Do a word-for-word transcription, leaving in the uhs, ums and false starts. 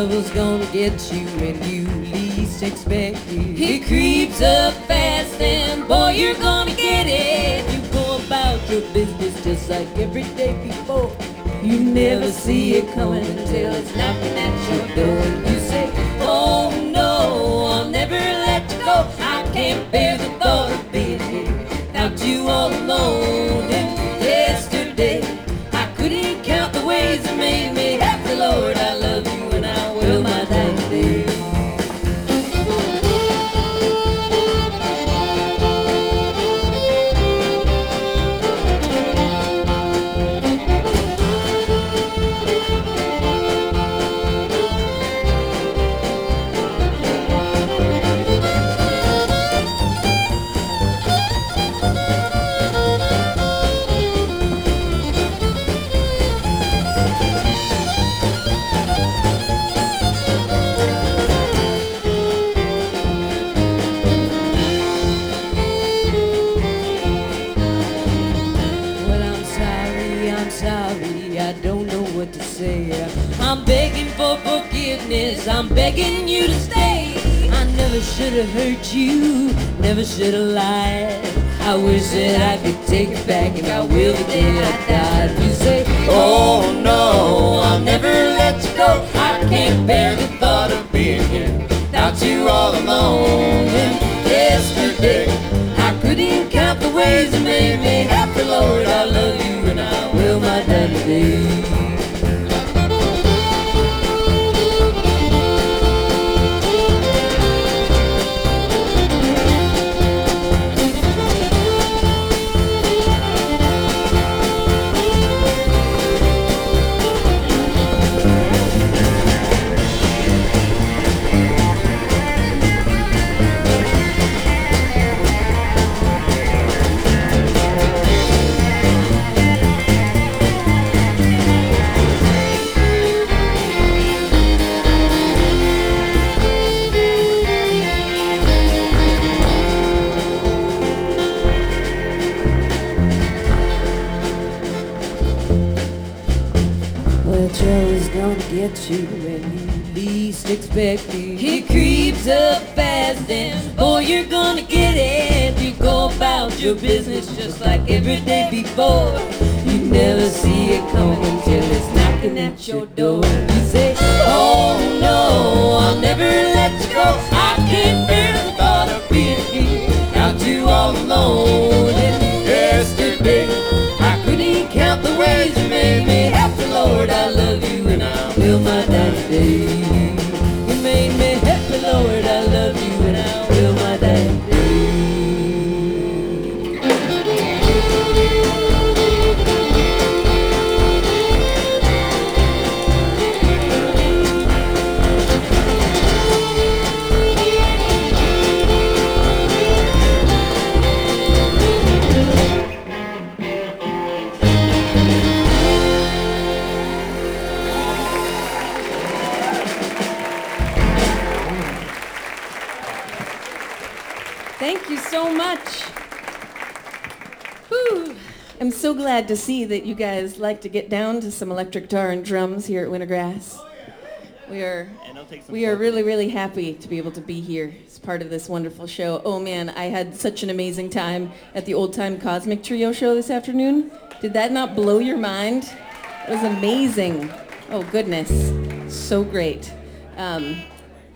trouble's gonna get you when you least expect it. It creeps up fast and boy, you're gonna get it. You go about your business just like every day before. You never see it coming until it's knocking at your door. You say, oh no, I'll never let you go. I can't bear the thought of being here without you all alone. And yesterday, I couldn't count the ways that made me happy. Lord, I love you and I will my dying day. I'm begging for forgiveness, I'm begging you to stay. I never should have hurt you, never should have lied. I wish that I could take it back, and I will the day I die. You say, oh no, I'll never let you go. I can't bear the thought of being here without you all alone. And yesterday, I couldn't count the ways that made me happy. Lord, I love you and I will my dying day. Trouble's gonna get you when you least expect it. It creeps up fast and boy, you're gonna get it. You go about your business just like every day before. You never see it coming until it's knocking at your door. You say, oh no, I'll never let you go. I can't bear the thought of being here without you all alone. And yesterday, I couldn't count the ways you made me happy. Lord, I love you and I will my dying day. You made me happy, Lord, I love you and I will my dying day. Thank you so much. Whew. I'm so glad to see that you guys like to get down to some electric guitar and drums here at Wintergrass. We are we are really, really happy to be able to be here as part of this wonderful show. Oh man, I had such an amazing time at the Old Time Cosmic Trio show this afternoon. Did that not blow your mind? It was amazing. Oh goodness, so great. Um,